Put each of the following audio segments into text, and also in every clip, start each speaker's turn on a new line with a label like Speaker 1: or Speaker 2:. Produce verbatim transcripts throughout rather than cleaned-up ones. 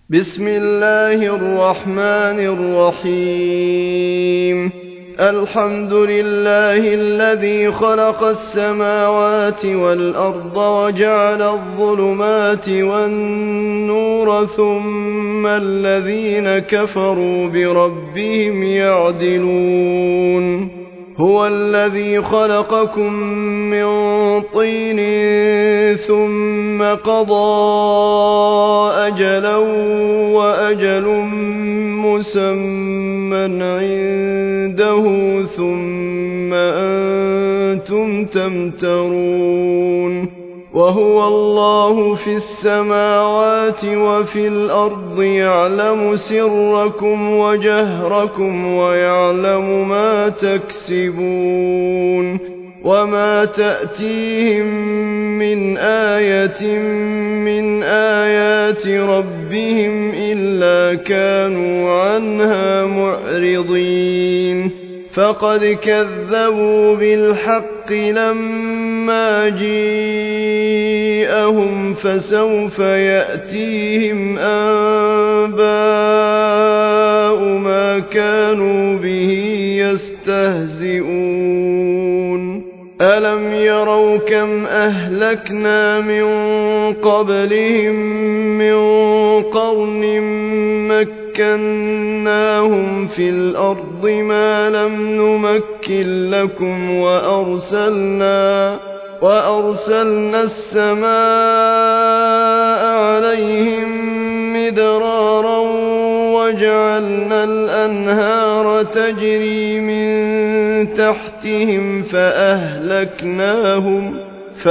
Speaker 1: بسم الله الرحمن الرحيم الحمد لله الذي خلق السماوات والأرض وجعل الظلمات والنور ثم الذين كفروا بربهم يعدلون هو الذي خلقكم من طين ثم قضى أجلا وأجل مسمى عنده ثم أنتم تمترون وهو الله في السماوات وفي الأرض يعلم سركم وجهركم ويعلم ما تكسبون وما تأتيهم من آية من آيات ربهم إلا كانوا عنها معرضين فقد كذبوا بالحق لما جيءهم فسوف يأتيهم أنباء ما كانوا به يستهزئون ألم يروا كم أهلكنا من قبلهم من قرن مكناهم في الأرض ما لم نمكن لكم وأرسلنا وأرسلنا السماء عليهم مدرارا وجعلنا الأنهار تجري من تحتهم فأهلكناهم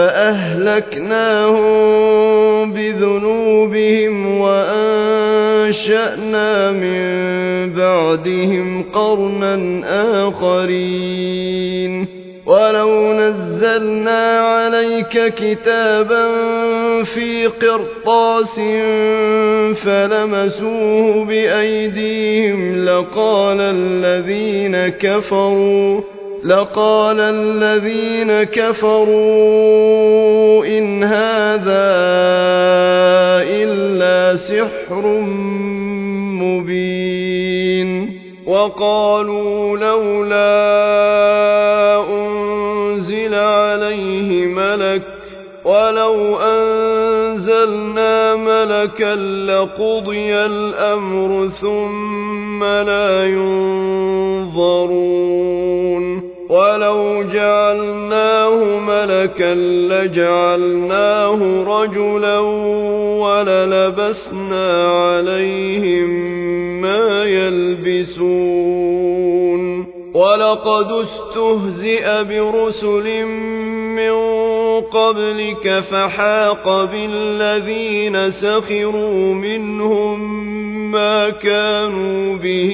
Speaker 1: فأهلكناهم بذنوبهم وأنشأنا من بعدهم قرنا آخرين ولو نزلنا عليك كتابا في قرطاس فلمسوه بأيديهم لقال الذين كفروا لقال الذين كفروا إن هذا إلا سحر مبين وقالوا لولا أنزل عليه ملك ولو أنزلنا ملكا لقضي الأمر ثم لا ينظرون ولو جعلناه ملكا لجعلناه رجلا وللبسنا عليهم ما يلبسون ولقد استهزئ برسل من قبلك فحاق بالذين سخروا منهم ما كانوا به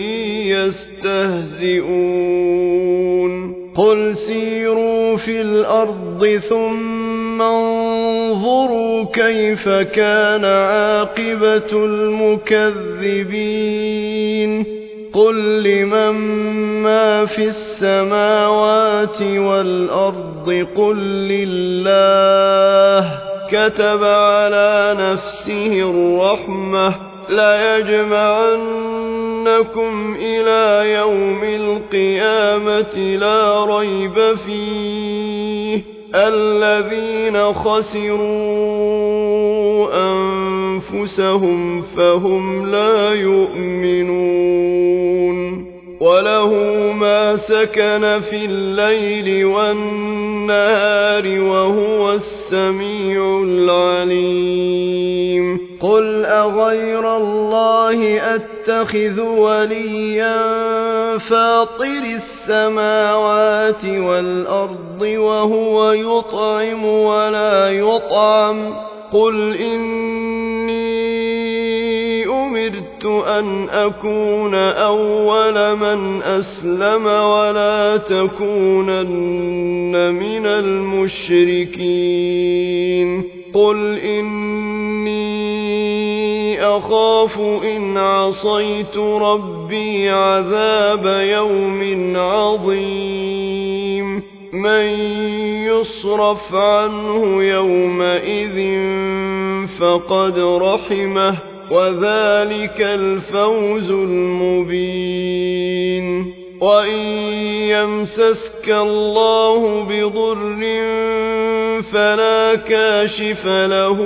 Speaker 1: يستهزئون قل سيروا في الأرض ثم انظروا كيف كان عاقبة المكذبين قل لمن ما في السماوات والأرض قل لله كتب على نفسه الرحمة ليجمعنكم إلى يوم القيامة لا ريب فيه الذين خسروا أنفسهم فهم لا يؤمنون وله ما سكن في الليل والنهار وهو السميع العليم قل أغير الله أتخذ وليا فاطر السماوات والأرض وهو يطعم ولا يطعم قل إني أمرت أن أكون أول من أسلم ولا تكونن من المشركين قل إني أخاف إن عصيت ربي عذاب يوم عظيم من يصرف عنه يومئذ فقد رحمه وذلك الفوز المبين. وإن يمسسك الله بضر فلا كاشف له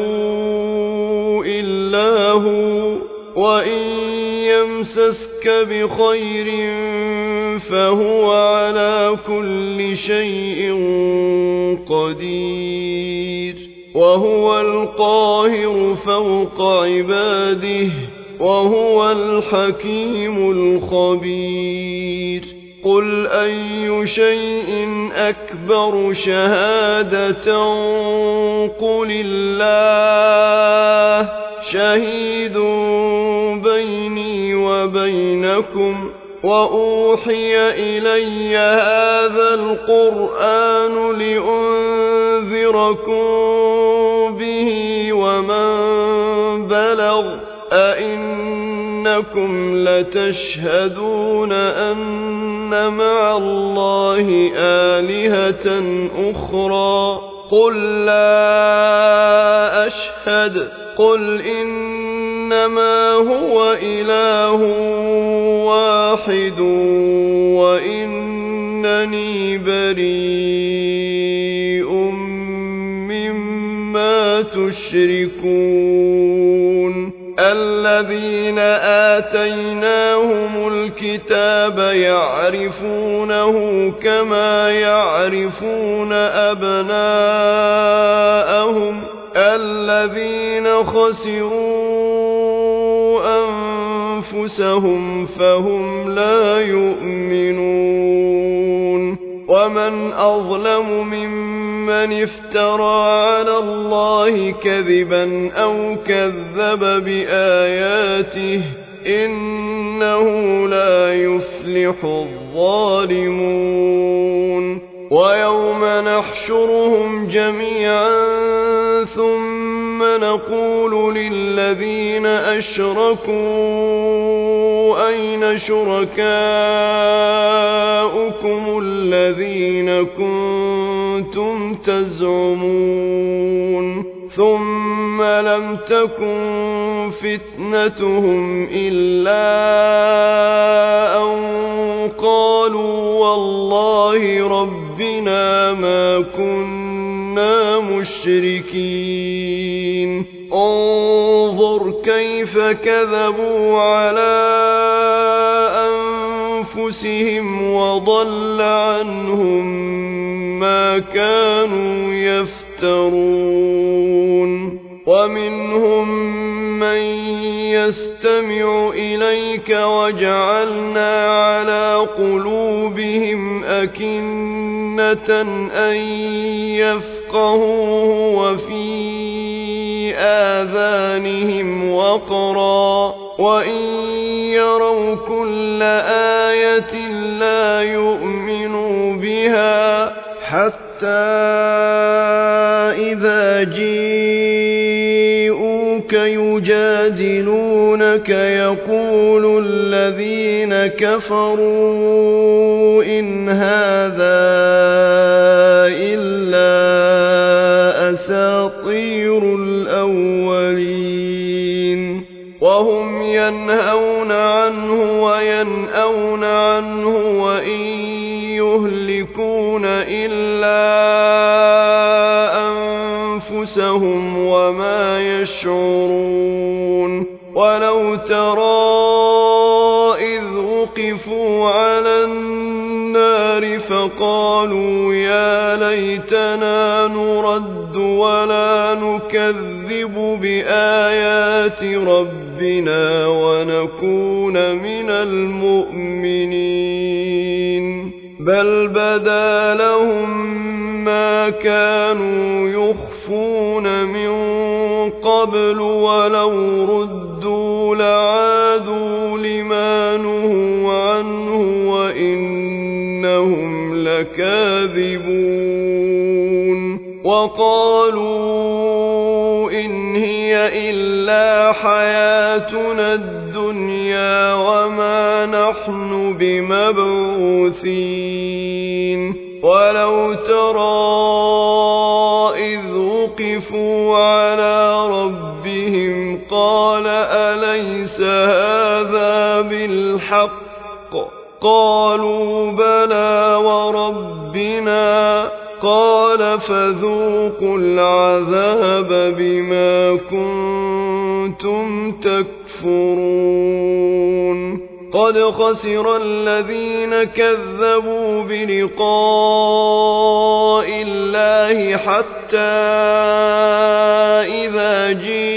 Speaker 1: إلا هو، وإن يمسسك بخير فهو على كل شيء قدير، وهو القاهر فوق عباده، وهو الحكيم الخبير. قل أي شيء أكبر شهادة قل الله شهيد بيني وبينكم، وأوحي إلي هذا القرآن لأنذركم به ومن بلغ، أئنكم لتشهدون أن مع الله آلهة أخرى؟ قل لا أشهد. قل إنما هو إله واحد وإنني بريء مما تشركون. الذين آتيناهم الكتاب يعرفونه كما يعرفون أبناءهم، الذين خسروا أنفسهم فهم لا يؤمنون. ومن أظلم ممن افترى على الله كذبا أو كذب بآياته، إنه لا يفلح الظالمون. ويوم نحشرهم جميعا ثم نقول للذين أشركوا أين شركاؤكم الذين كنتم تزعمون، ثم لم تكن فتنتهم إلا أن قالوا والله ربنا ما كنا مشركين. انظر كيف كذبوا على أنفسهم وضل عنهم ما كانوا يفترون. ومنهم من يستمع إليك وجعلنا على قلوبهم أكنة أن يفقهوه وفي آذانهم وقرا، وإن يروا كل آية لا يؤمنوا بها، حتى إذا جيءوك يجادلونك يقول الذين كفروا إن هذا إلا أساطير الأولين. وهم ينهون عنه وينأون عنه وإن يهلكون إلا أنفسهم وما يشعرون. ولو ترى إذ وقفوا على النار فقالوا يا ليتنا نرد ولا نكذب بآيات ربنا ونكون من المؤمنين، بل بدا لهم ما كانوا يخفون من قبل ولو ردوا لعادوا لما نهوا عنه وإنهم لكاذبون. وقالوا إن هي إلا حياتنا الدنيا وما نحن بمبعوثين. ولو ترى إذ وقفوا على ربهم قال ألا هذا بالحق؟ قالوا بلى وربنا. قال فذوقوا العذاب بما كنتم تكفرون. قد خسر الذين كذبوا بلقاء الله حتى إذا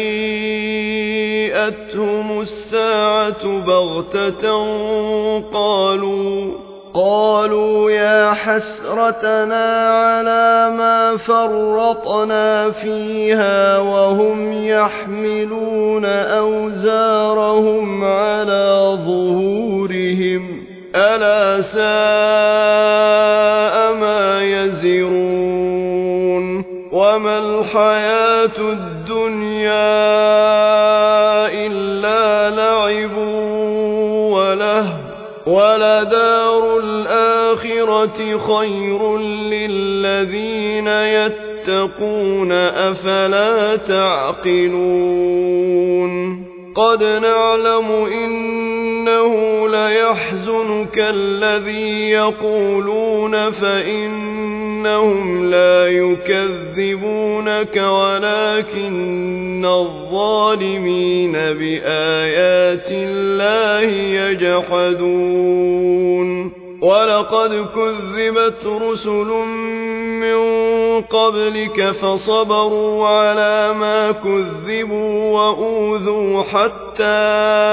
Speaker 1: جيءتهم الساعة بغتة قالوا قالوا يا حسرتنا على ما فرطنا فيها وهم يحملون أوزارهم على ظهورهم ألا ساء ما يزرون. وما الحياة الدنيا إلا لعب وله ولدار الآخرة خير للذين يتقون أفلا تعقلون. قد نعلم إنه ليحزنك الذي يقولون فإنهم لا يكذبونك ولكن الظالمين بآيات الله يجحدون. ولقد كذبت رسل من قبلك فصبروا على ما كذبوا وأوذوا حتى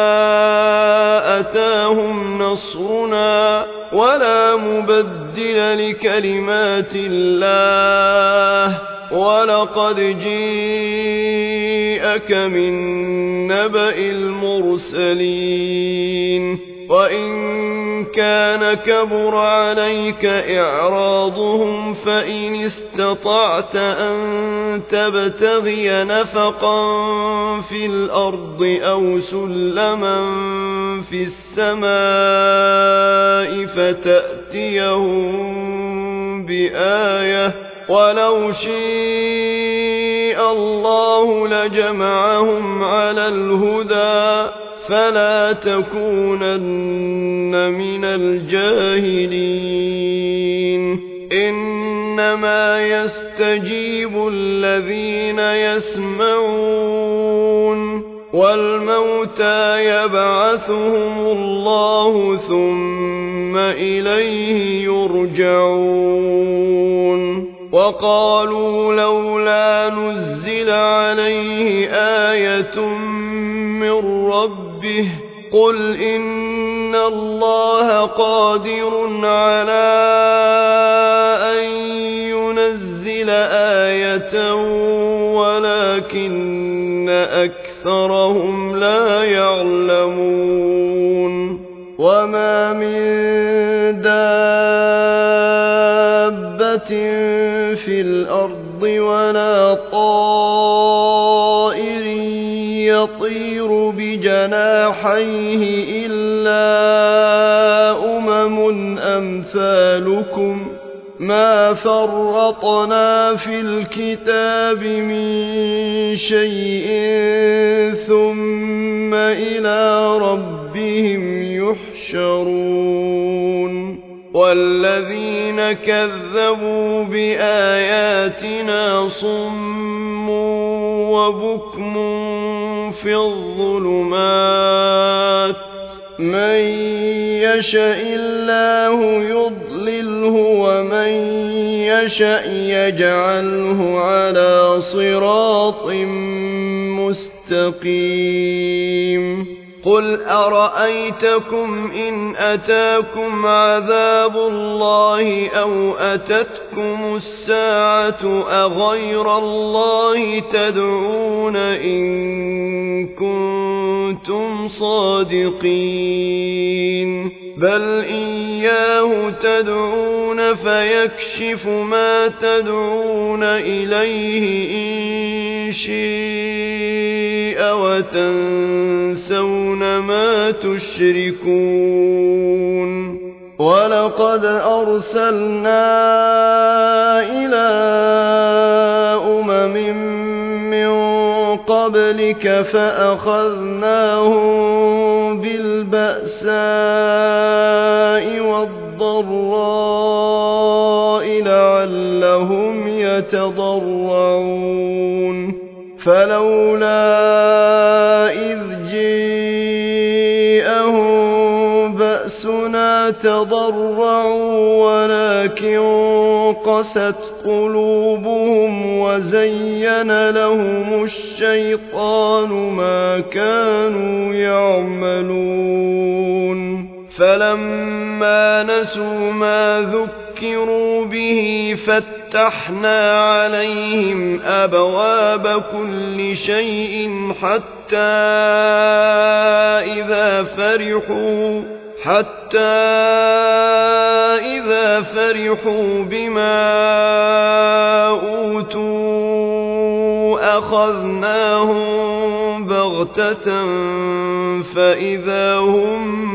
Speaker 1: أتاهم نصرنا ولا مبدل لكلمات الله. ولقد جيءك من نبأ المرسلين. وإن كان كبر عليك إعراضهم فإن استطعت أن تبتغي نفقا في الأرض أو سلما في السماء فتأتيهم بآية ولو شاء الله لجمعهم على الهدى فلا تكونن من الجاهلين. إنما يستجيب الذين يسمعون والموتى يبعثهم الله ثم إليه يرجعون. وقالوا لولا نزل عليه آية من ربه قل إن الله قادر على أن ينزل آية ولكن أكثرهم لا يعلمون. وما من دابة في الأرض ولا طائر يطير بجناحيه إلا أمم أمثالكم ما فرطنا في الكتاب من شيء ثم إلى ربهم يحشرون. والذين كذبوا بآياتنا صم وبكم في الظلمات من يشاء الله يضلله ومن يشاء يجعله على صراط مستقيم. قل أرأيتكم إن أتاكم عذاب الله أو أتتكم الساعة أغير الله تدعون إن كنتم صادقين بل إياه تدعون فيكشف ما تدعون إليه إن شاء وتنسون ما تشركون. ولقد أرسلنا إلى أمم من قبلك فأخذناهم بالبأساء والضراء لعلهم يتضرعون فلولا إذ جاءهم بأسنا تضرعوا ولكن قست قلوبهم وزين لهم الشيطان ما كانوا يعملون فلما نسوا ما ذكروا به فتحنا عليهم أبواب كل شيء حتى إذا فرحوا حتى إذا فرحوا بما أوتوا أخذناهم بغتة فإذا هم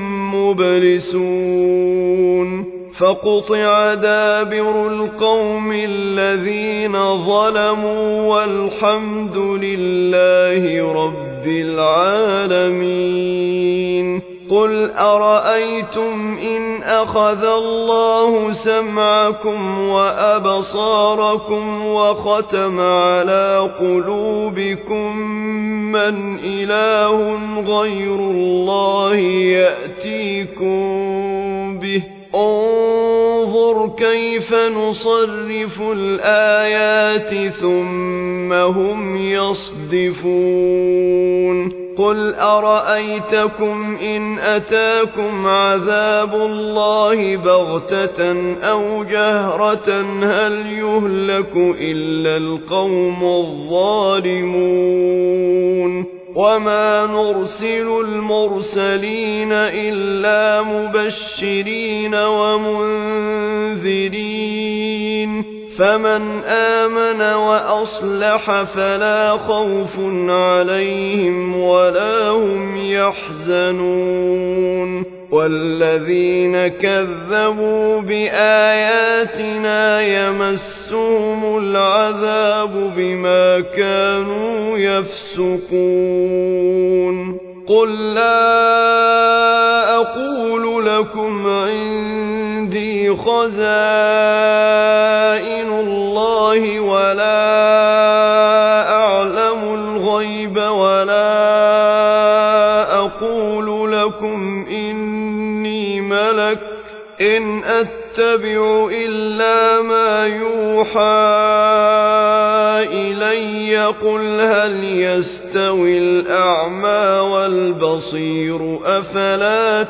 Speaker 1: مبلسون فقطع دابر القوم الذين ظلموا والحمد لله رب العالمين قل أرأيتم إن أخذ الله سمعكم وأبصاركم وختم على قلوبكم من إله غير الله يأتيكم به انظر كيف نصرف الآيات ثم هم يصدفون قل أرأيتكم إن أتاكم عذاب الله بغتة أو جهرة هل يهلك إلا القوم الظالمون وما نرسل المرسلين إلا مبشرين ومنذرين فمن آمن وأصلح فلا خوف عليهم ولا هم يحزنون والذين كذبوا بآياتنا يمسهم العذاب بما كانوا يفسقون قل لا أقول لكم عندي خزائن الله ولا أعلم الغيب ولا أقول لكم إني ملك إن أتبع إلا ما يوحى إلي قل هل يستوي الأعمى والبصير أفلا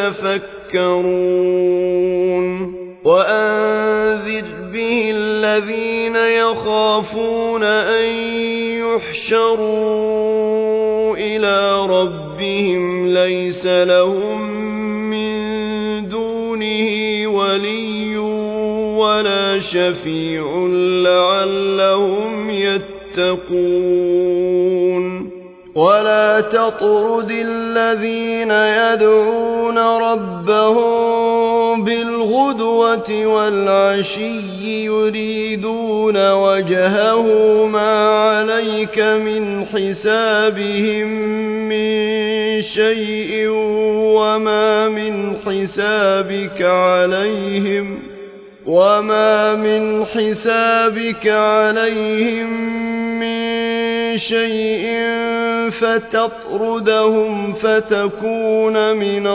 Speaker 1: تتفكرون وأنذر به الذين يخافون أن يحشروا إلى ربهم ليس لهم من دونه ولي ولا شفيع لعلهم يتقون ولا تطرد الذين يدعون ربهم بالغدوة والعشي يريدون وجهه ما عليك من حسابهم من شيء وما من حسابك عليهم وما من حسابك عليهم من شيء فتطردهم فتكون من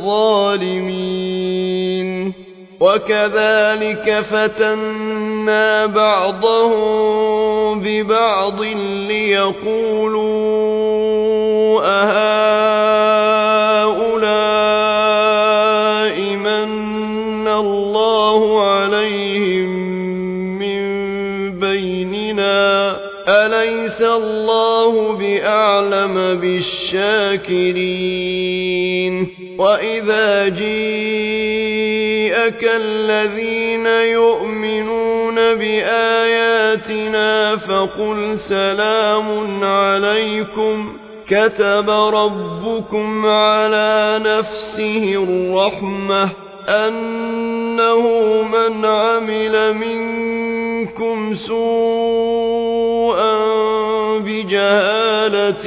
Speaker 1: الظالمين وكذلك فتنا بعضهم ببعض ليقولوا أهؤلاء من الله عليهم من بيننا أليس الله بأعلم بالشاكرين وإذا جيءك الذين يؤمنون بآياتنا فقل سلام عليكم كتب ربكم على نفسه الرحمة أنه من عمل منكم سوءا بجهالة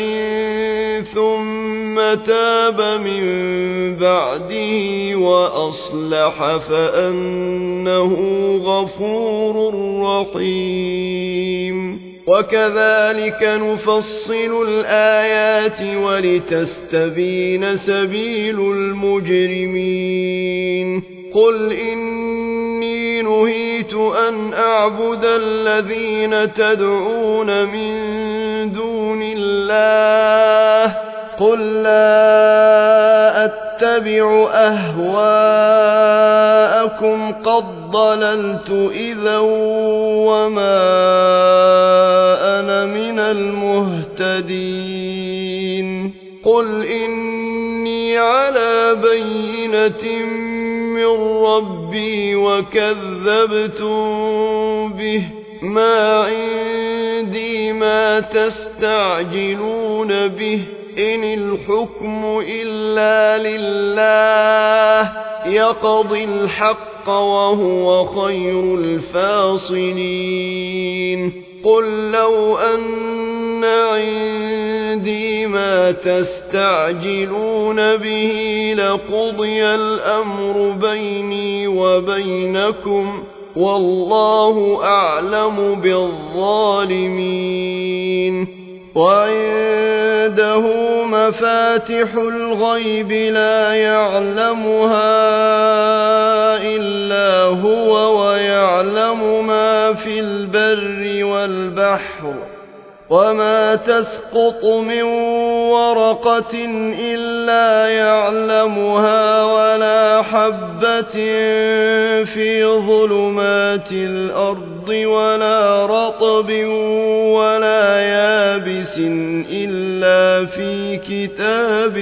Speaker 1: ثم تاب من بعده وأصلح فأنه غفور رحيم. وكذلك نفصل الآيات ولتستبين سبيل المجرمين. قل إني نهيت أن أعبد الذين تدعون من دون الله قل لا أتبع أهواءكم قد ضللت إذا وما أنا من المهتدين. قل إني على بينة من ربي وكذبتم به ما عندي ما تستعجلون به إن الحكم إلا لله يقضي الحق وهو خير الفاصلين. قل لو أن عندي ما تستعجلون به لقضي الأمر بيني وبينكم والله أعلم بالظالمين. وعنده مفاتح الغيب لا يعلمها إلا هو ويعلم ما في البر والبحر وما تسقط من ورقة إلا يعلمها ولا حبة في ظلمات الأرض ولا رطب ولا يابس إلا في كتاب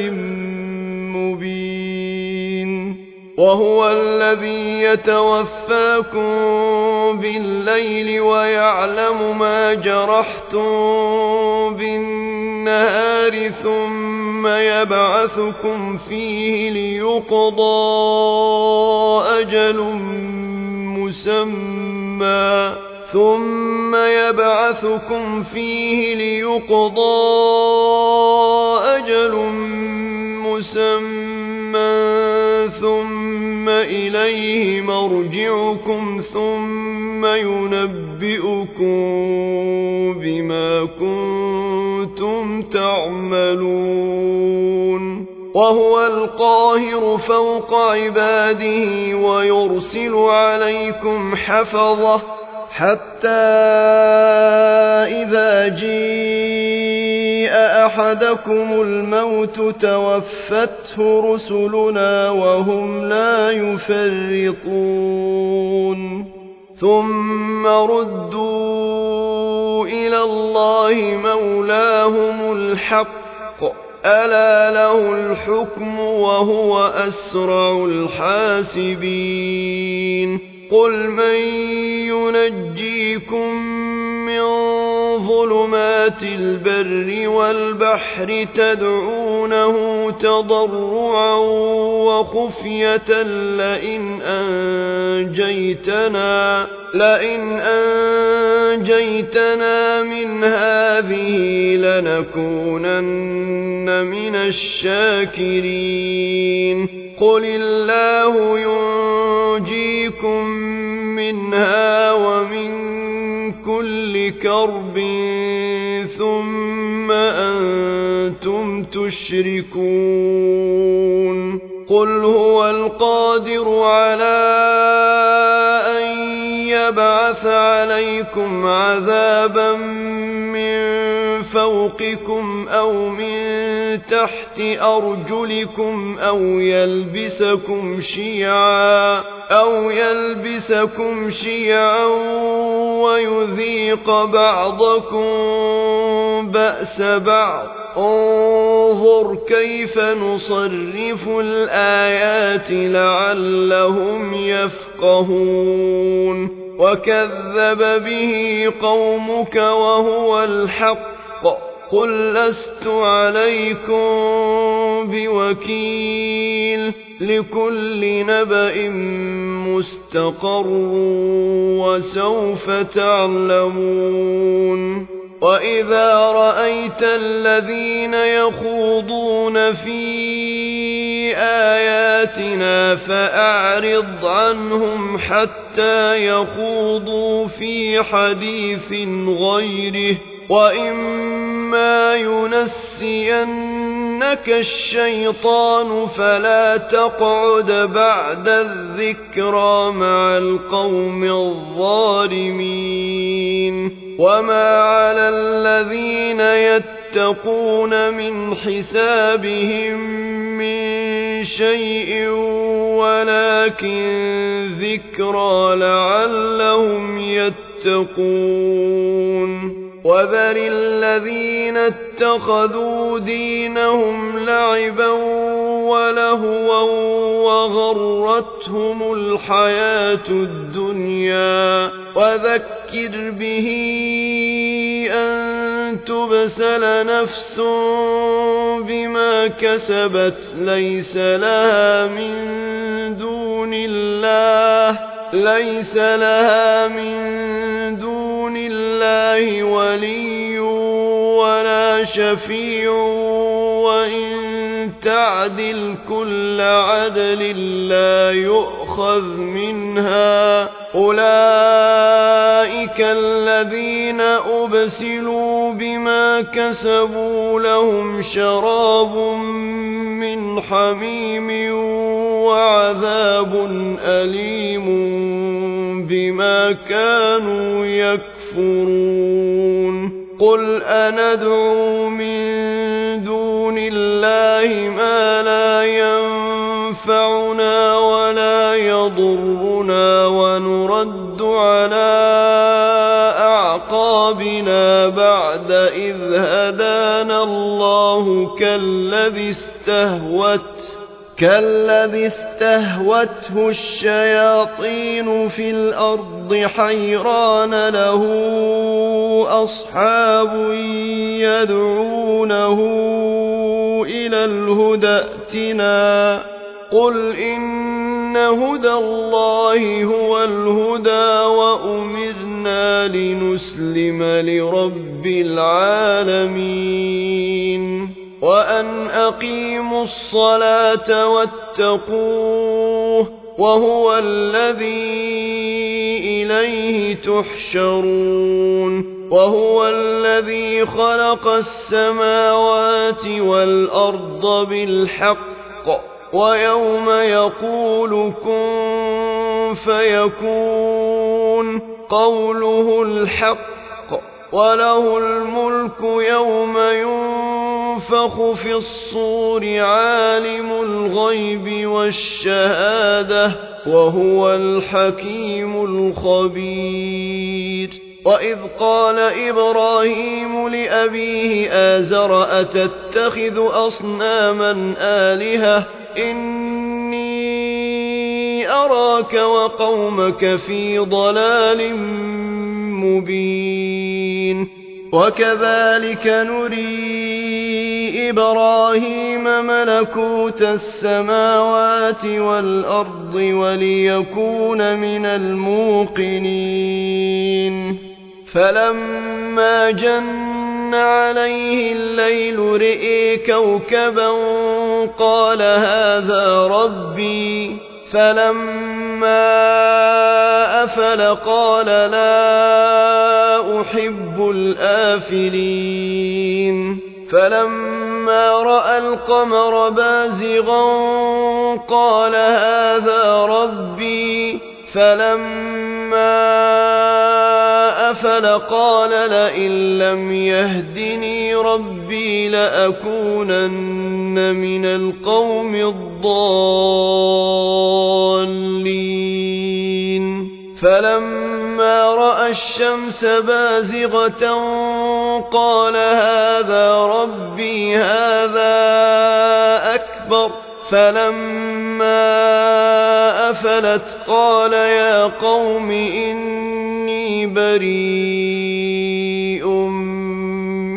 Speaker 1: مبين. وهو الذي يتوفاكم بالليل ويعلم ما جرحتم بالنهار ثم يبعثكم فيه ليقضى أجل مسمى ثم يبعثكم فيه ليقضى أجل مسمى ثم إليه مرجعكم ثم ينبئكم بما كنتم تعملون. وهو القاهر فوق عباده ويرسل عليكم حفظة حتى إذا جيء أحدكم الموت توفته رسلنا وهم لا يفرطون ثم ردوا إلى الله مولاهم الحق ألا له الحكم وهو أسرع الحاسبين. قل من ينجيكم من ظلمات البر والبحر تدعونه تضرعا وخفية لئن أنجيتنا لئن أنجيتنا من هذه لنكونن من الشاكرين. قل الله ينجيكم منها ومن كل كرب ثم أنتم تشركون. قل هو القادر على أن يبعث عليكم عذابا من فوقكم أو من تحت أرجلكم أو يلبسكم شيعا أو يلبسكم شيعا ويذيق بعضكم بأس بعض. انظر كيف نصرف الآيات لعلهم يفقهون. وكذب به قومك وهو الحق قل لست عليكم بوكيل لكل نبأ مستقر وسوف تعلمون. وإذا رأيت الذين يخوضون في آياتنا فأعرض عنهم حتى يخوضوا في حديث غيره، وإما ينسينك الشيطان فلا تقعد بعد الذكرى مع القوم الظالمين. وما على الذين يتقون من حسابهم من شيء ولكن ذكرى لعلهم يتقون. وذر الذين اتخذوا دينهم لعبا ولهوا وغرتهم الحياة الدنيا، وذكر به أن تبسل نفس بما كسبت ليس لها من دون الله ليس لها من دون الله ولي ولا شفيع، وإن تعدل كل عدل لا يؤخذ منها. أولئك الذين أبسلوا بما كسبوا لهم شراب من حميم وعذاب أليم بما كانوا يكفرون. قل أندعو من دون الله ما لا ينفعنا ولا يضرنا ونرد على أعقابنا بعد إذ هدانا الله كالذي استهوت كالذي استهوته الشياطين في الأرض حيران له أصحاب يدعونه إلى الهدى ائتنا. قل إن هدى الله هو الهدى وأمرنا لنسلم لرب العالمين وأن أقيموا الصلاة واتقوه وهو الذي إليه تحشرون. وهو الذي خلق السماوات والأرض بالحق ويوم يقول كن فيكون قوله الحق وله الملك يوم ينفخ في الصور عالم الغيب والشهادة وهو الحكيم الخبير. وإذ قال إبراهيم لأبيه آزر أتتخذ أصناما آلهة إني أراك وقومك في ضلال مبين. وكذلك نري إبراهيم ملكوت السماوات والأرض وليكون من الموقنين. فلما جن عليه الليل رئي كوكبا قال هذا ربي، فلما أفل قال لا أحب الآفلين. فلما رأى القمر بازغا قال هذا ربي، فلما أفل قال لئن لم يهدني ربي لأكونن من القوم الضالين. فلما رأى الشمس بازغة قال هذا ربي هذا أكبر. فلما أفلت قال يا قوم إني بريء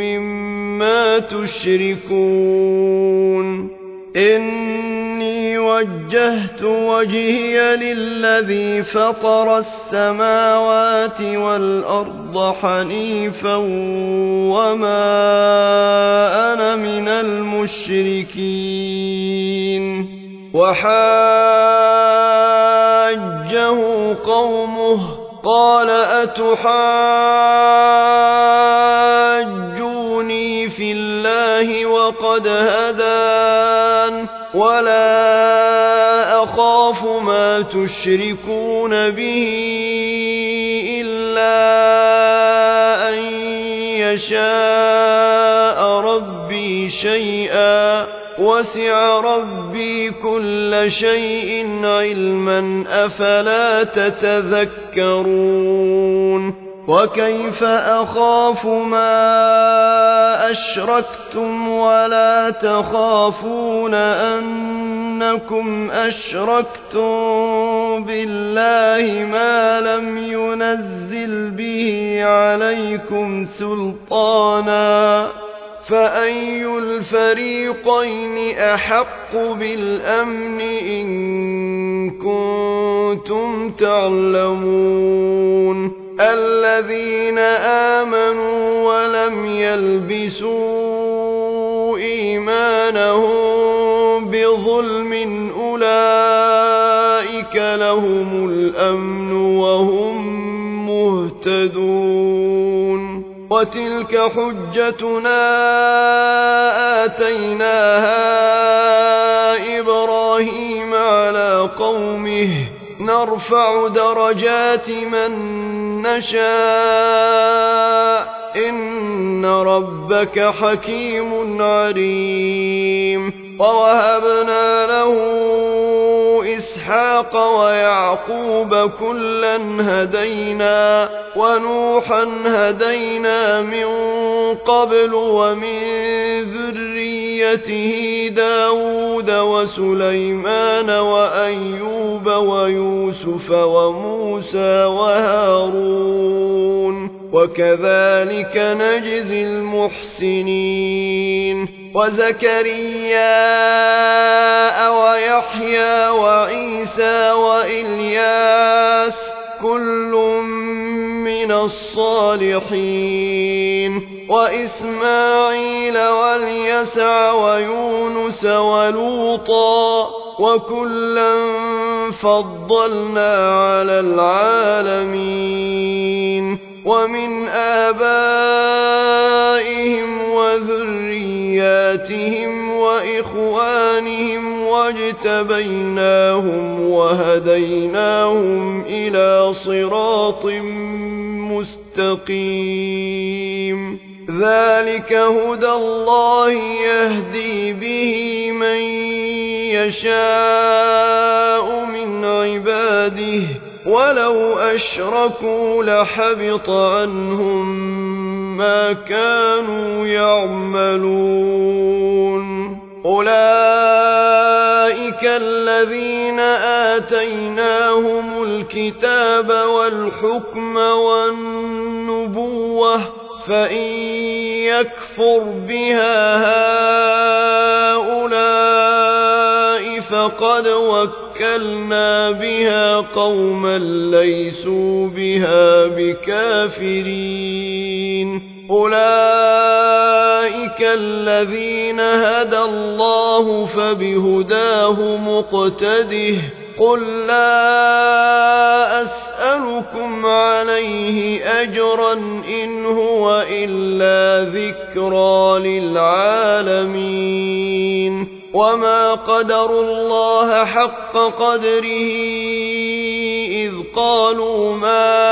Speaker 1: مما تشركون إني وجهت وجهي للذي فطر السماوات والأرض حنيفا وما أنا من المشركين وحاجه قومه قال أتحاجوني في الله وقد هدان ولا أخاف ما تشركون به إلا أن يشاء ربي شيئا وسع ربي كل شيء علما أفلا تتذكرون وكيف أخاف ما أشركتم ولا تخافون أنكم أشركتم بالله ما لم ينزل به عليكم سلطانا فأي الفريقين أحق بالأمن إن كنتم تعلمون الذين آمنوا ولم يلبسوا إيمانهم بظلم أولئك لهم الأمن وهم مهتدون وتلك حجتنا آتيناها إبراهيم على قومه نرفع درجات من نشاء إن ربك حكيم عليم ووهبنا له إسحاق ويعقوب كلا هدينا ونوحا هدينا من قبل ومن ذريته داود وسليمان وأيوب ويوسف وموسى وهارون وكذلك نجزي المحسنين وزكريا ويحيى وعيسى وإلياس كل من الصالحين وإسماعيل واليسع ويونس ولوطا وكلا فضلنا على العالمين ومن آبائهم وذرياتهم وإخوانهم واجتبيناهم وهديناهم إلى صراط مستقيم ذلك هدى الله يهدي به من يشاء من عباده ولو أشركوا لحبط عنهم ما كانوا يعملون أولئك الذين آتيناهم الكتاب والحكم والنبوة فإن يكفر بها هؤلاء فقد وكلنا بها قوما ليسوا بها بكافرين أولئك الذين هدى الله فبهداه مقتده قل لا أسألكم عليه أجرا إن هو إلا ذكرى للعالمين وما قدروا الله حق قدره إذ قالوا ما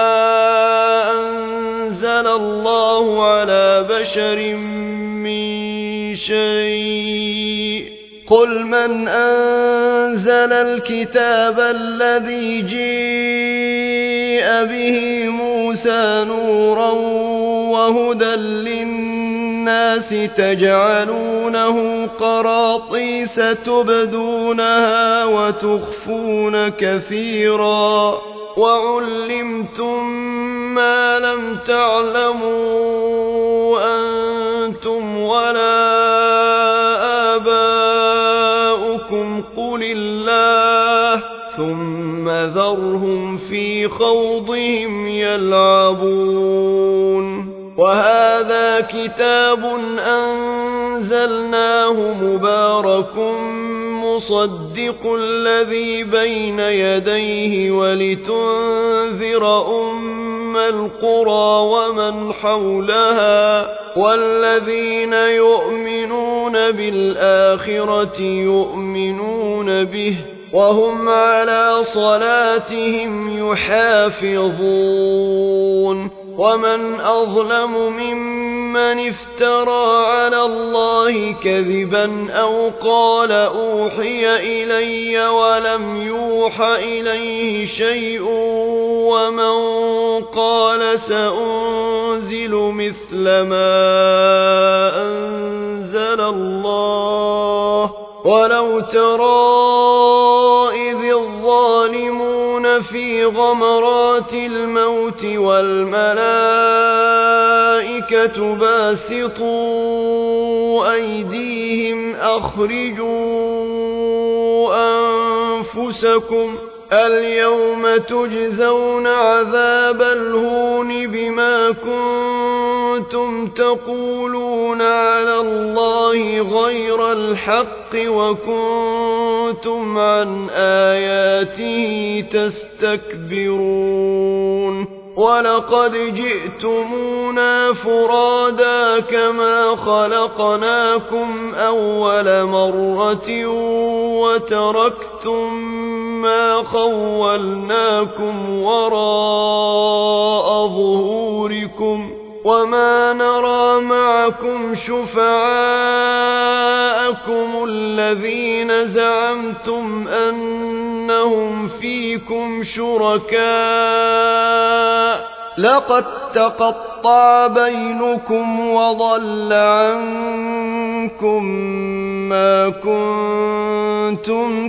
Speaker 1: أنزل الله على بشر من شيء قل من أنزل الكتاب الذي جيء به موسى نورا وهدى للناس تجعلونه قراطيس تبدونها وتخفون كثيرا وعلمتم ما لم تعلموا أنتم ولا آباؤكم قل الله ثم ذرهم في خوضهم يلعبون وهذا كتاب أنزلناه مبارك مصدق الذي بين يديه ولتنذر أم القرى ومن حولها والذين يؤمنون بالآخرة يؤمنون به وهم على صلاتهم يحافظون ومن أظلم ممن افترى على الله كذبا أو قال أوحي إلي ولم يوح إليه شيء ومن قال سأنزل مثل ما أنزل الله ولو ترى إذ الظالمون في غمرات الموت والملائكة باسطوا أيديهم أخرجوا أنفسكم اليوم تجزون عذاب الهون بما كنتم تقولون على الله غير الحق وكنتم عن آياته تستكبرون ولقد جئتمونا فرادا كما خلقناكم أول مرة وتركتم ما خولناكم وراء ظهوركم وما نرى معكم شفعاءكم الذين زعمتم أنهم فيكم شركاء لقد تقطع بينكم وضل عنكم ما كنتم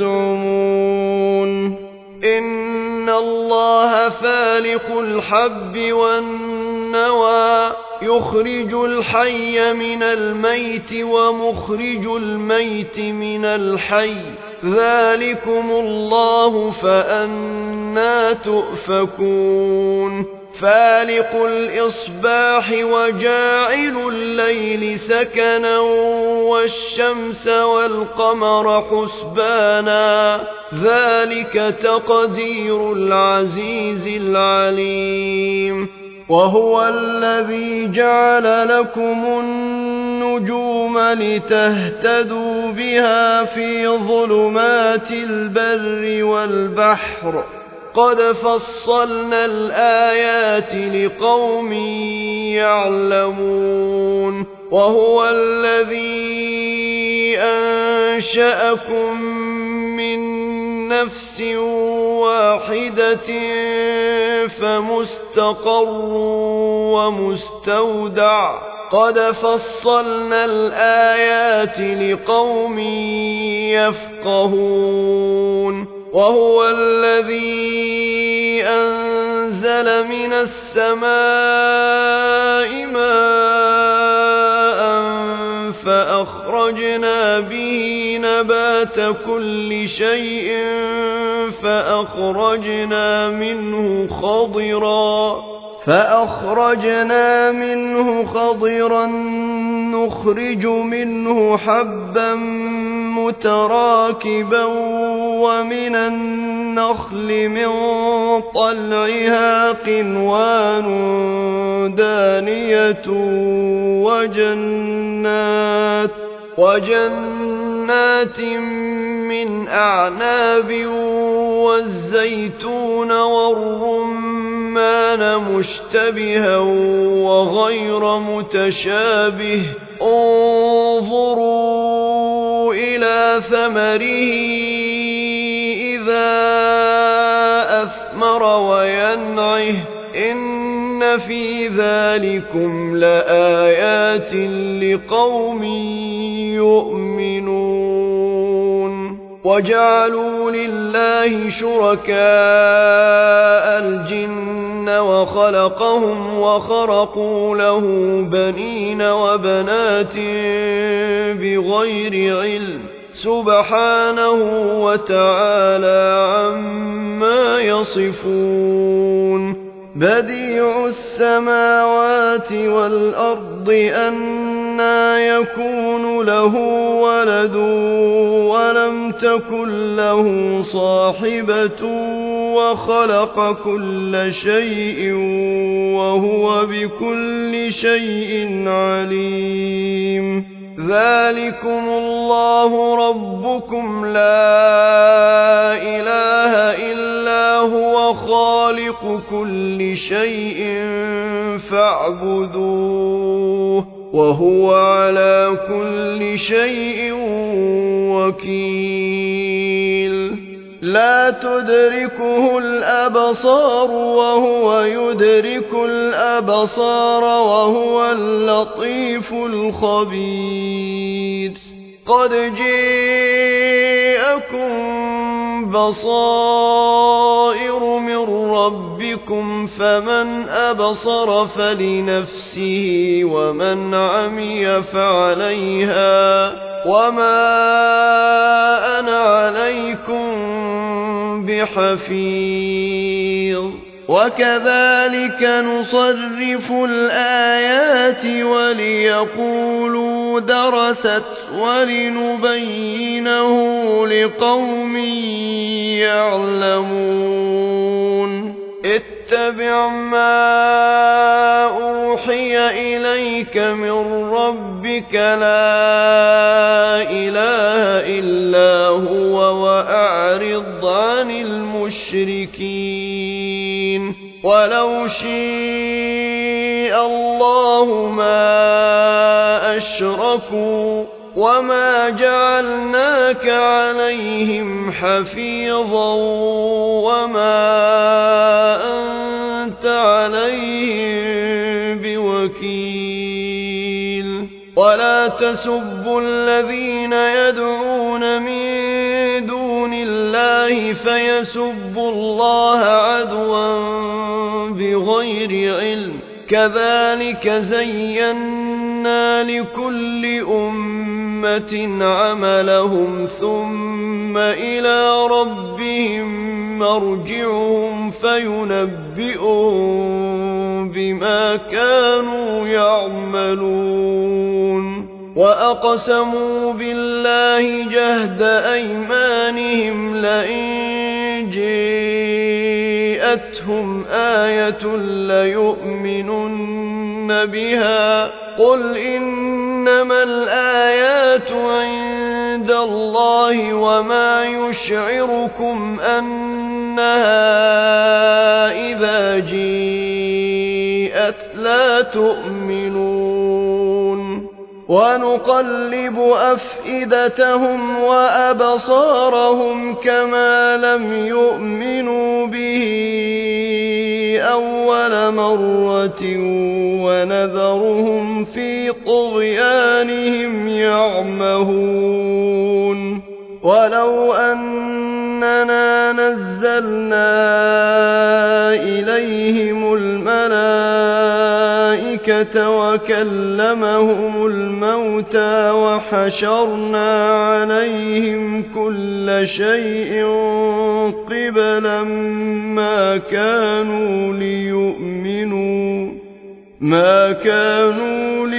Speaker 1: تزعمون إن الله فالق الحب والنوى يخرج الحي من الميت ومخرج الميت من الحي ذلكم الله فأنى تؤفكون فالق الإصباح وجاعل الليل سكنا والشمس والقمر حسبانا ذلك تقدير العزيز العليم وهو الذي جعل لكم النجوم لتهتدوا بها في ظلمات البر والبحر قد فصلنا الآيات لقوم يعلمون وهو الذي أنشأكم من نفس واحدة فمستقر ومستودع قد فصلنا الآيات لقوم يفقهون وهو الذي أنزل من السماء ماء فأخرجنا به نبات كل شيء فأخرجنا منه خضرا فأخرجنا منه خضرا نخرج منه حبا متراكبا ومن النخل من طلعها قنوان دانية وجنات وجنات من أعناب والزيتون والرمان مشتبها وغير متشابه انظروا إلى ثمره إذا أثمر وينعه إن في ذلكم لآيات لقوم يؤمنون وجعلوا لله شركاء الجن وخلقهم وخرقوا له بنين وبنات بغير علم سبحانه وتعالى عما يصفون بديع السماوات والأرض أنى يكون له ولد ولم تكن له صاحبة وخلق كل شيء وهو بكل شيء عليم ذلكم الله ربكم لا إله إلا هو خالق كل شيء فاعبدوه وهو على كل شيء وكيل لا تدركه الأبصار وهو يدرك الأبصار وهو اللطيف الخبير قد جاءكم بصائر من ربكم فمن أبصر فلنفسه ومن عمي فعليها وما أنا عليكم بحفيظ وكذلك نصرف الآيات وليقولوا درست ولنبينه لقوم يعلمون اتبع ما أوحي إليك من ربك لا إله إلا هو وأعرض عن المشركين ولو شاء الله ما أشركوا وما جعلناك عليهم حفيظا وما أنت عليهم بوكيل ولا تسبوا الذين يدعون من دون الله فيسبوا الله عدوا بغير علم كذلك زينا لكل أمة عملهم ثم إلى ربهم مرجعهم فينبئهم بما كانوا يعملون وأقسموا بالله جهد أيمانهم لئن جاءتهم آية ليؤمنن بها قل إنما الآيات عند الله وما يشعركم أنها إذا جاءت لا تؤمنون ونقلب أفئدتهم وأبصارهم كما لم يؤمنوا به أول مرة ونذرهم في طغيانهم يعمهون ولو أننا نزلنا إليهم الملائكة وكلمهم الموتى وحشرنا عليهم كل شيء قبلا ما كانوا ليؤمنوا ما كانوا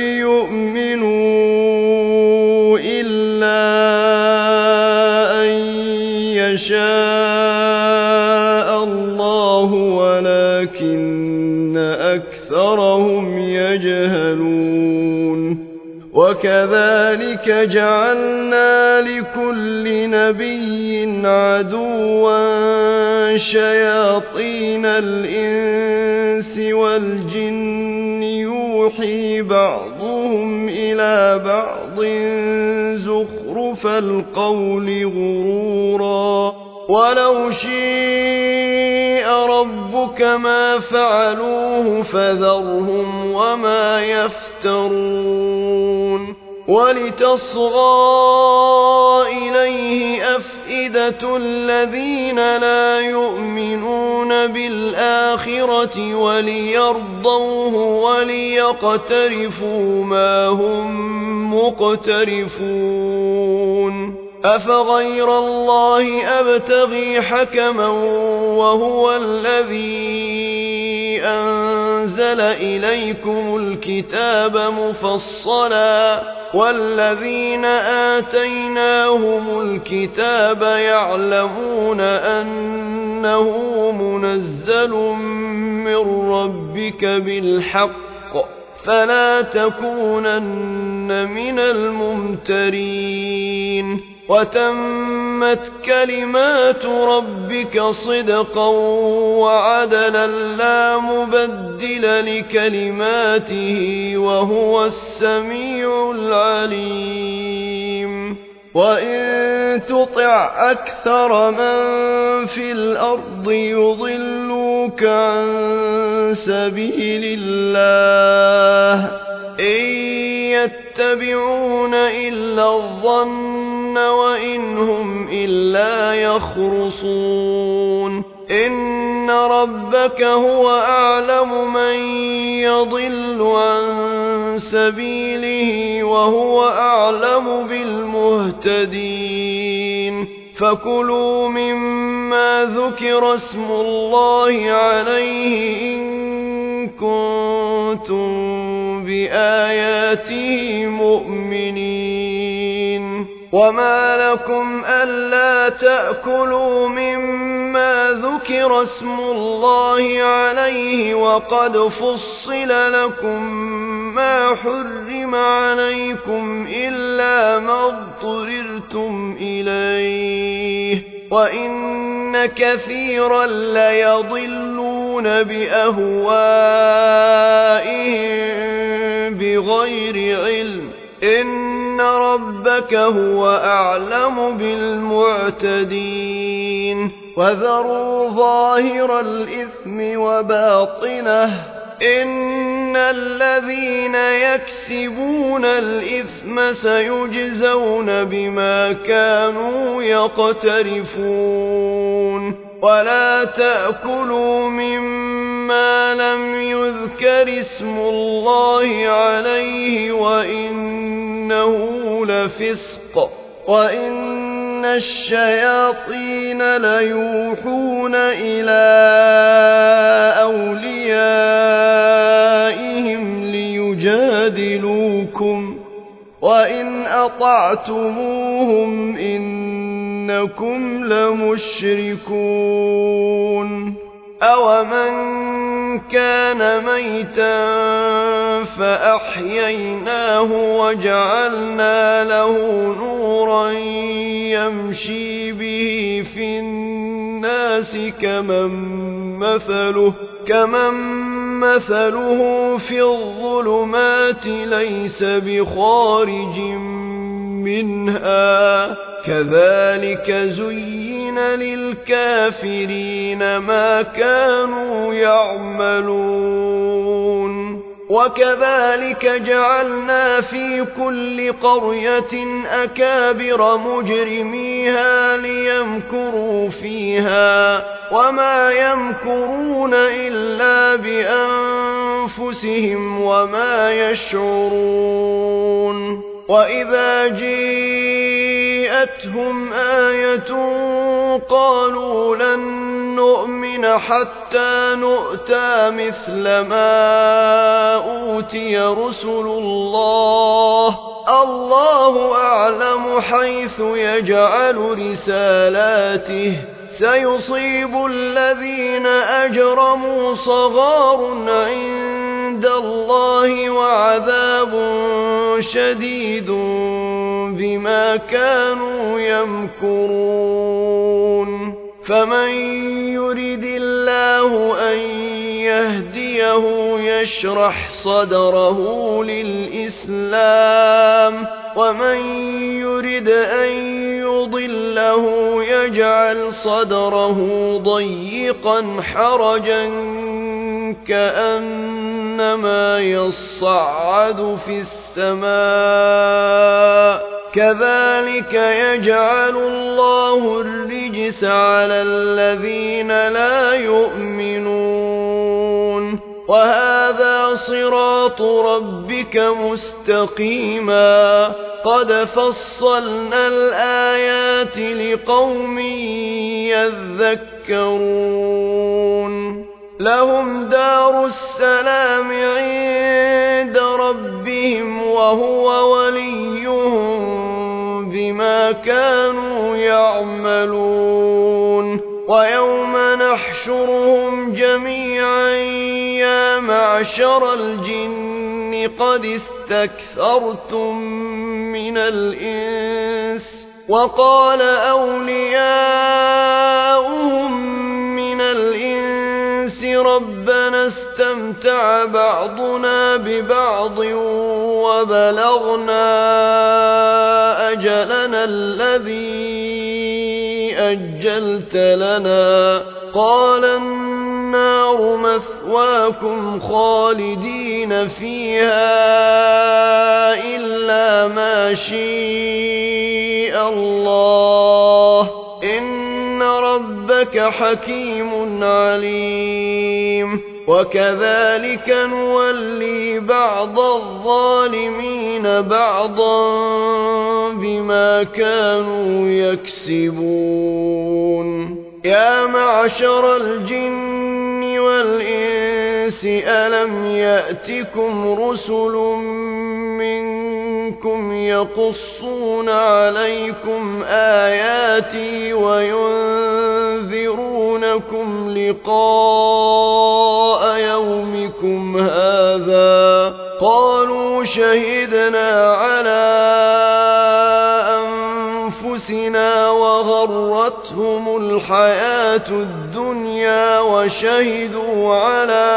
Speaker 1: ليؤمنوا إلا أن يشاء الله ولكن أكثرهم يجهلون وكذلك جعلنا لكل نبي عدوا شياطين الإنس والجن يوحي بعضهم إلى بعض زخرف القول غرورا ولو شاء ربك ما فعلوه فذرهم وما يفترون ولتصغى إليه أفئدة الذين لا يؤمنون بالآخرة وليرضوه وليقترفوا ما هم مقترفون أفغير الله أبتغي حكما وهو الذي أنزل إليكم الكتاب مفصلا والذين آتيناهم الكتاب يعلمون أنه منزل من ربك بالحق فلا تكونن من الممترين وتمت كلمات ربك صدقا وعدلا لا مبدل لكلماته وهو السميع العليم وإن تطع أكثر من في الأرض يضلوك عن سبيل الله إن يتبعون إلا الظن وإن هم إلا يخرصون إن ربك هو أعلم من يضل عن سبيله وهو أعلم بالمهتدين فكلوا مما ذكر اسم الله عليه إن كنتم بآياته مؤمنين وما لكم ألا تأكلوا مما ذكر اسم الله عليه وقد فصل لكم ما حرم عليكم إلا ما اضطررتم إليه وإن كثيرا ليضلون بأهوائهم بغير علم إن ربك هو أعلم بالمعتدين وذروا ظاهر الإثم وباطنه إن الذين يكسبون الإثم سيجزون بما كانوا يقترفون ولا تأكلوا مما لم يذكر اسم الله عليه وإنه لفسق وإن الشياطين ليوحون إلى أوليائهم ليجادلوكم وإن أطعتموهم إنكم لمشركون أومن كان ميتا فأحييناه وجعلنا له نورا يمشي به في الناس كمن مثله كمن مثله في الظلمات ليس بخارج منها كذلك زين للكافرين ما كانوا يعملون وكذلك جعلنا في كل قرية أكابر مجرميها ليمكروا فيها وما يمكرون إلا بأنفسهم وما يشعرون وإذا جيءتهم آية قالوا لن نؤمن حتى نؤتى مثل ما أوتي رسل الله الله أعلم حيث يجعل رسالاته سيصيب الذين أجرموا صغار عند الله وعذاب شديد بما كانوا يمكرون فمن يرد الله أن يهديه يشرح صدره للإسلام ومن يرد أن يضله يجعل صدره ضيقا حرجا كأنما يصعد في السماء كذلك يجعل الله الرجس على الذين لا يؤمنون وهذا صراط ربك مستقيما قد فصلنا الآيات لقوم يذكرون لهم دار السلام عند ربهم وهو وليهم بما كانوا يعملون ويوم نحشرهم جميعا يا معشر الجن قد استكثرتم من الإنس وقال أولياؤهم من الإنس ربنا استمتع بعضنا ببعض وبلغنا أجلنا الذي أجلت لنا قال النار مثواكم خالدين فيها إلا ما شاء الله إن ربك حكيم عليم وكذلك نولي بعض الظالمين بعضا بما كانوا يكسبون يا معشر الجن والإنس ألم يأتكم رسل منكم يقصون عليكم آياتي وينذرونكم لقاء يومكم هذا قالوا شهدنا على أنفسنا وغرتهم الحياة الدنيا وشهدوا على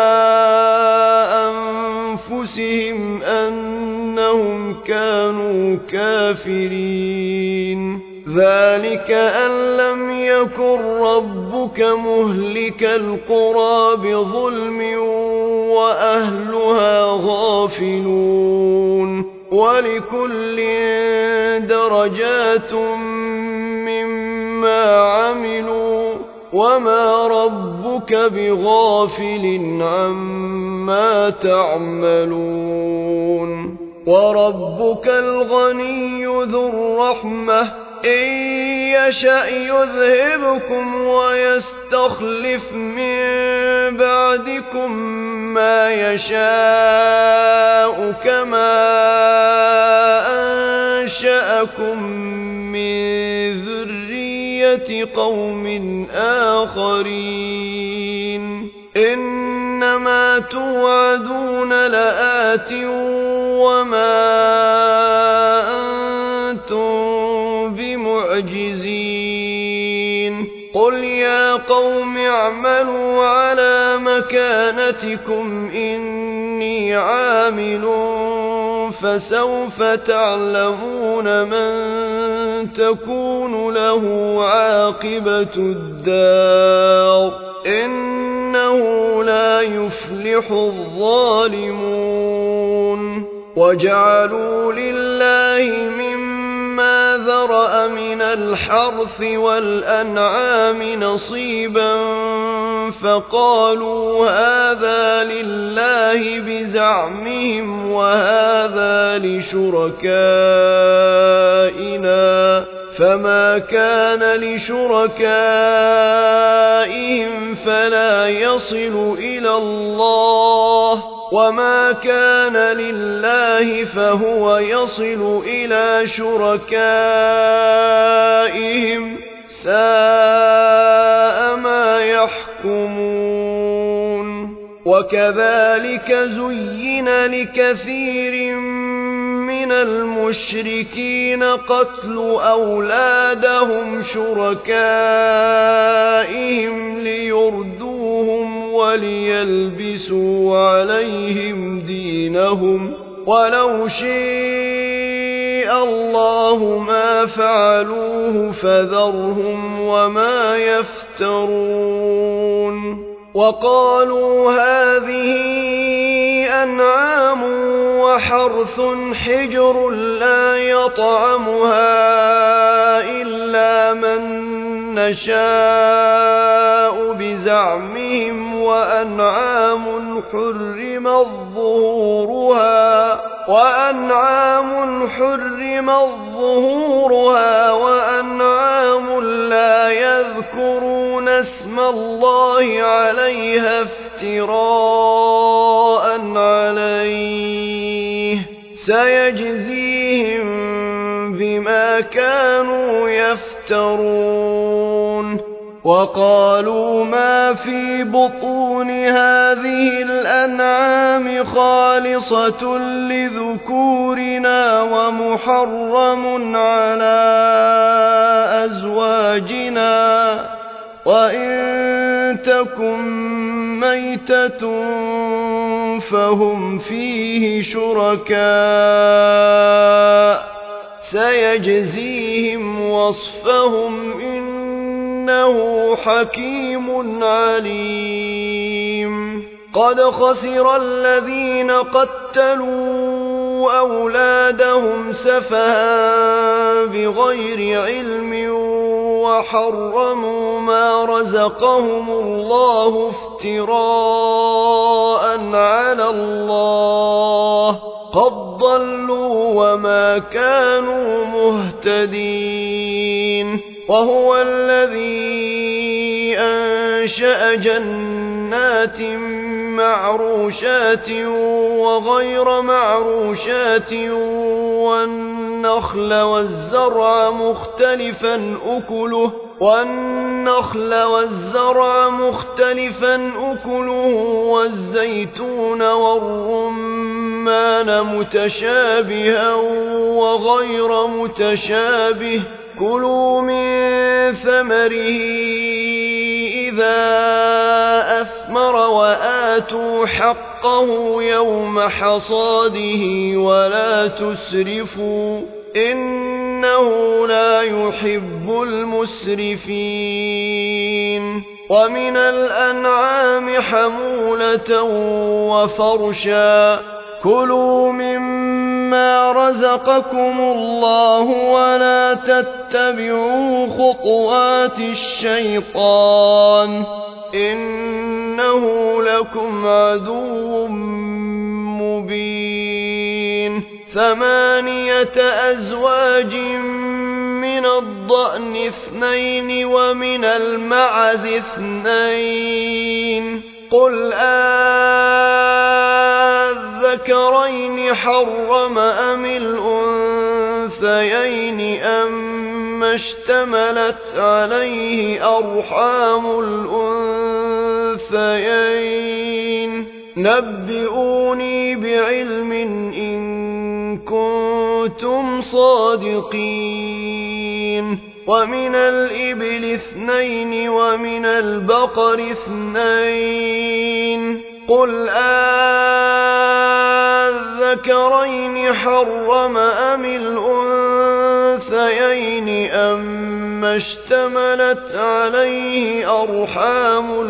Speaker 1: أنفسهم أنهم كانوا كافرين ذلك أن لم يكن ربك مهلك القرى بظلم وأهلها غافلون ولكل درجات مما عملوا وما ربك بغافل عما تعملون وربك الغني ذو الرحمة إن يشأ يذهبكم ويستخلف من بعدكم ما يشاء كما أنشأكم من ذرية قوم آخرين إنما توعدون لآت وما أنتم بمعجزين قل يا قوم اعملوا على مكانتكم إني عامل فسوف تعلمون من تكون له عاقبة الدار إنه لا يفلح الظالمون وجعلوا لله مما ذرأ من الحرث والأنعام نصيبا فقالوا هذا لله بزعمهم وهذا لشركائنا فما كان لشركائهم فلا يصل إلى الله وما كان لله فهو يصل إلى شركائهم ساء ما يحكمون وكذلك زين لكثير من المشركين قتل أولادهم شركائهم ليردوهم وليلبسوا عليهم دينهم ولو شاء الله ما فعلوه فذرهم وما يفترون وقالوا هذه أنعام وحرث حجر لا يطعمها إلا من نشاء هادوا بزعمهم وأنعام حرمت ظهورها وأنعام حرمت ظهورها وأنعام لا يذكرون اسم الله عليها افتراء عليه سيجزيهم بما كانوا يفترون. وقالوا ما في بطون هذه الأنعام خالصة لذكورنا ومحرم على أزواجنا وإن تكن ميتة فهم فيه شركاء سيجزيهم وصفهم إنه حكيم عليم. قد خسر الذين قتلوا أولادهم سفها بغير علم وحرموا ما رزقهم الله افتراء على الله قد ضلوا وما كانوا مهتدين. وهو الذي أنشأ جنات معروشات وغير معروشات والنخل والزرع مختلفا أكله والنخل والزرع مختلفا أكله والزيتون والرمان متشابها وغير متشابه كلوا من ثمره إذا أثمر وآتوا حقه يوم حصاده ولا تسرفوا إنه لا يحب المسرفين. ومن الأنعام حمولة وفرشا كلوا مما رزقكم الله ولا تتبعوا خطوات الشيطان إنه لكم عدو مبين. ثمانية أزواج من الضأن اثنين ومن المعز اثنين قل أذكرين حرم أم الأنثيين أما اشتملت عليه أرحام الأنثيين نبئوني بعلم إن كنتم صادقين. ومن الإبل اثنين ومن البقر اثنين قل أذكرين حرم أم الأنثيين أما اشتملت عليه أرحام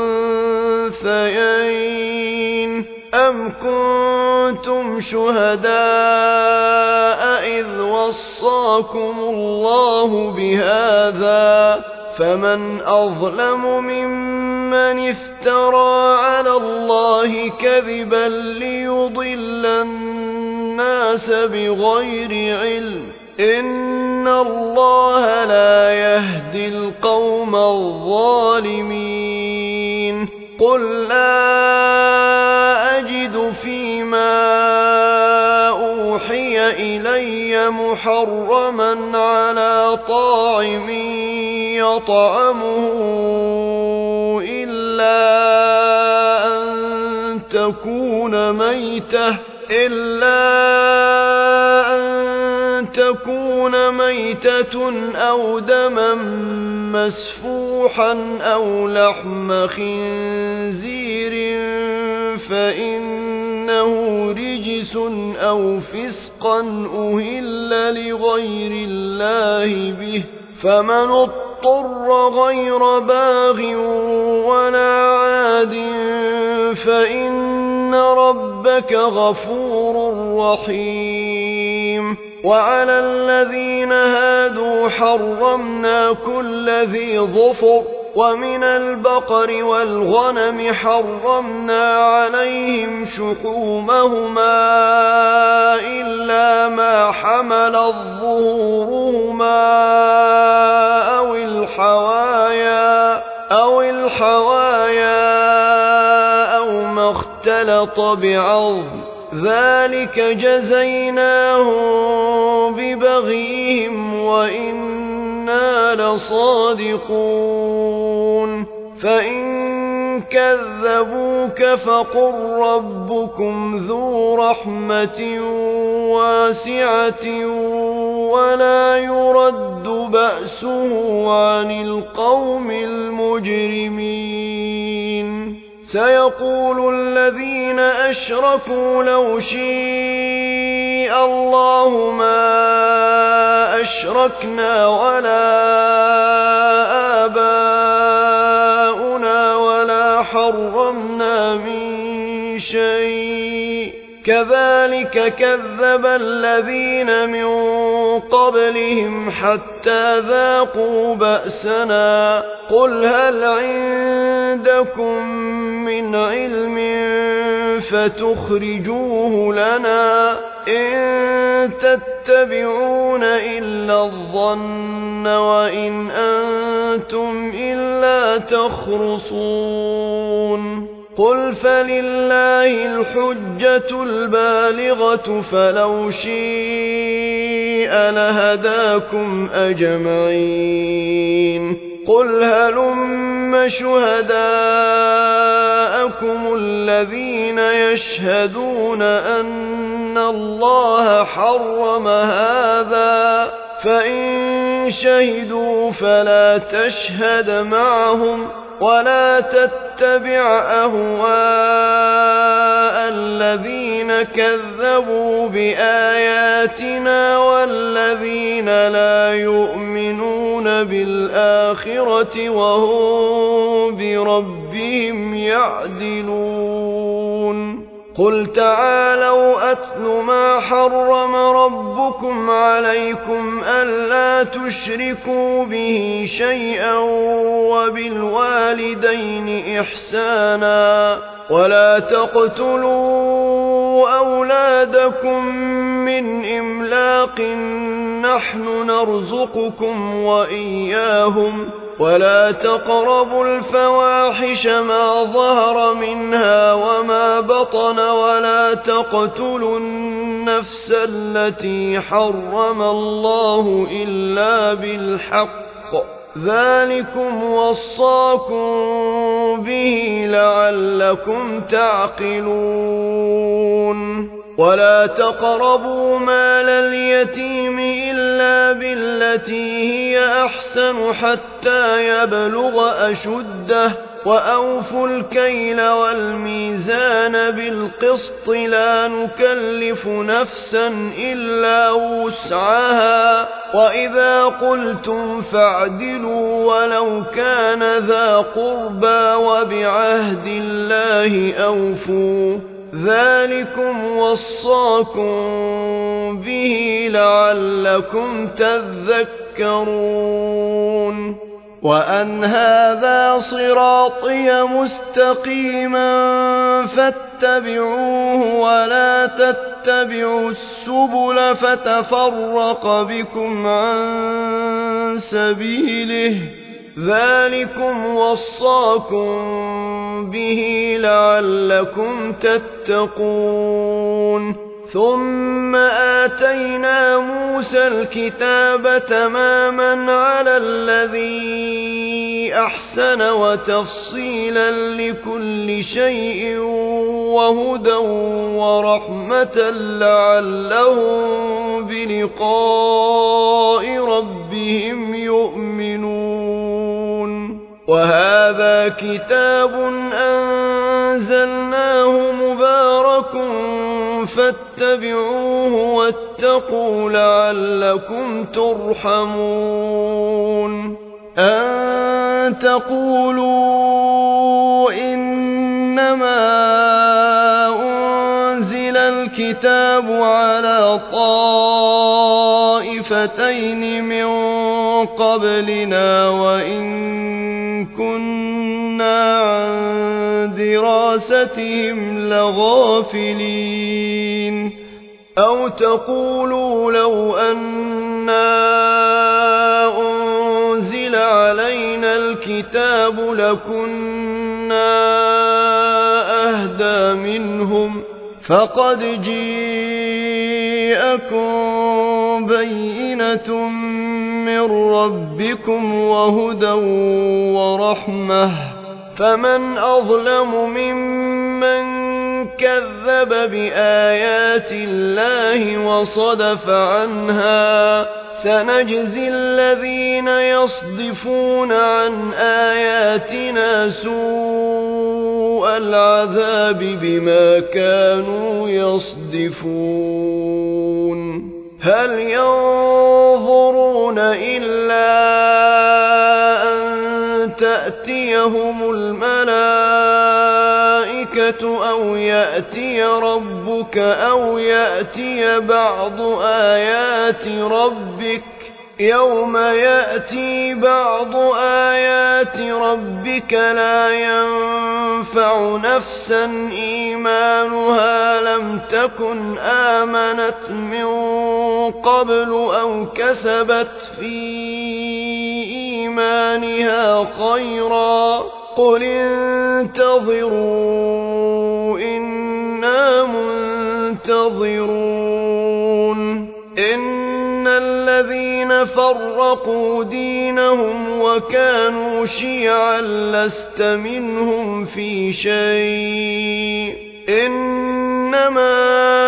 Speaker 1: الأنثيين أم كنتم شهداء إذ وصاكم الله بهذا فمن أظلم ممن افترى على الله كذبا ليضل الناس بغير علم إن الله لا يهدي القوم الظالمين. قل لا أجد فيما أوحي إلي محرما على طاعم يطعمه إلا أن تكون ميتة إلا أن تكون ميتة أو دما مسفوحا أو لحم خنزير فإنه رجس أو فسقا أهل لغير الله به فمن اضطر غير باغ ولا عاد فإن ربك غفور رحيم. وعلى الذين هادوا حرمنا كل ذي ظفر ومن البقر والغنم حرمنا عليهم شحومهما إلا ما حملت ظهورهما أو الحوايا أو الحوايا أو ما اختلط بعظم ذلك جزيناهم ببغيهم وإنا لصادقون فإن كذبوك فقل ربكم ذو رحمة واسعة ولا يرد بأسه عن القوم المجرمين سيقول الذين أشركوا لو شاء الله ما أشركنا ولا آباؤنا ولا حرمنا من شيء كذلك كذب الذين من قبلهم حتى ذاقوا بأسنا قل هل عندكم من علم فتخرجوه لنا إن تتبعون إلا الظن وإن أنتم إلا تخرصون قل فلله الحجة البالغة فلو شاء لهداكم أجمعين قل هلم شهداءكم الذين يشهدون أن الله حرم هذا فإن شهدوا فلا تشهد معهم ولا تتبع أهواء الذين كذبوا بآياتنا والذين لا يؤمنون بالآخرة وهم بربهم يعدلون قل تعالوا أتل ما حرم ربكم عليكم ألا تشركوا به شيئا وبالوالدين إحسانا ولا تقتلوا أولادكم من إملاق نحن نرزقكم وإياهم ولا تقربوا الفواحش ما ظهر منها وما بطن ولا تقتلوا النفس التي حرم الله إلا بالحق ذلكم وصاكم به لعلكم تعقلون ولا تقربوا مال اليتيم إلا بالتي هي أحسن حتى يبلغ أشده وأوفوا الكيل والميزان بالقسط لا نكلف نفسا إلا وسعها وإذا قلتم فاعدلوا ولو كان ذا قربى وبعهد الله أوفوا ذلكم وصاكم به لعلكم تذكرون وأن هذا صراطي مستقيما فاتبعوه ولا تتبعوا السبل فتفرق بكم عن سبيله ذلكم وصاكم به لعلكم تتقون ثم آتينا موسى الكتاب تماما على الذي أحسن وتفصيلا لكل شيء وهدى ورحمة لعلهم بلقاء ربهم يؤمنون وهذا كتاب أنزلناه مبارك فاتبعوه واتقوا لعلكم ترحمون أن تقولوا إنما أنزل الكتاب على طائفتين من قبلنا وإن كنتم دراستهم لغافلين أو تقولوا لو أنا أنزل علينا الكتاب لكنا أهدى منهم فقد جاءكم بينة من ربكم وهدى ورحمة فمن أظلم ممن كذب بآيات الله وصدف عنها سنجزي الذين يصدفون عن آياتنا سوء العذاب بما كانوا يصدفون هل ينظرون إلا أن تأتيهم الملائكة أو يأتي ربك أو يأتي بعض آيات ربك يوم يأتي بعض آيات ربك لا ينفع نفسا إيمانها لم تكن آمنت من قبل أو كسبت في إيمانها خيرا قل انتظروا إنا منتظرون إن الذين فرقوا دينهم وكانوا شيعا لست منهم في شيء إنما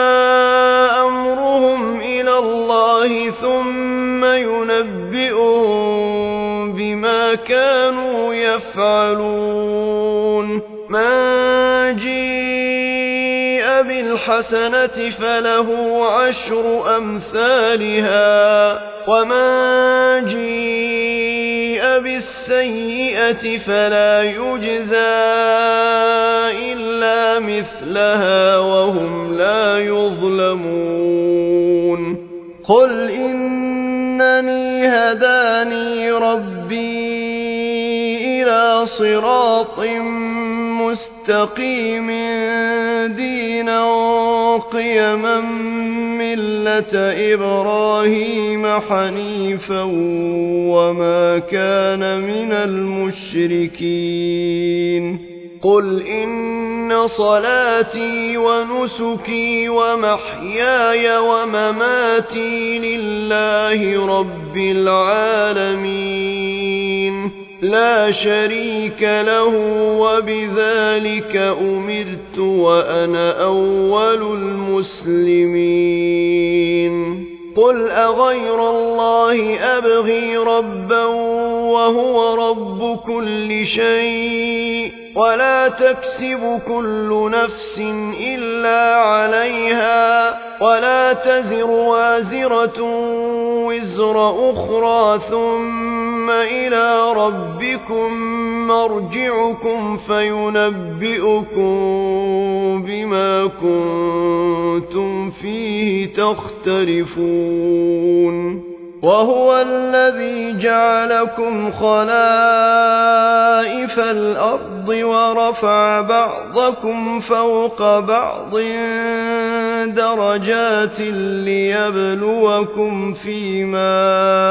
Speaker 1: أمرهم إلى الله ثم ينبئهم بما كانوا يفعلون من جاء بالحسنة فله عشر أمثالها ومن جاء بالسيئة فلا يجزى إلا مثلها وهم لا يظلمون قل إنني هداني ربي إلى صراط مستقيم دينا قيما ملة إبراهيم حنيفا وما كان من المشركين قل إن صلاتي ونسكي ومحياي ومماتي لله رب العالمين لا شريك له وبذلك أمرت وأنا أول المسلمين قل أغير الله أبغي ربا وهو رب كل شيء ولا تكسب كل نفس إلا عليها ولا تزر وازرة وزر أخرى ثم إلى ربكم مرجعكم فينبئكم بما كنتم فيه تختلفون وهو الذي جعلكم خلائف الأرض ورفع بعضكم فوق بعض درجات ليبلوكم فيما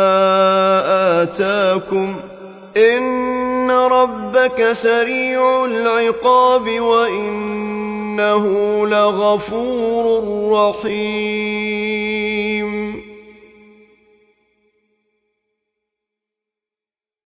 Speaker 1: آتاكم إن ربك سريع العقاب وإنه لغفور رحيم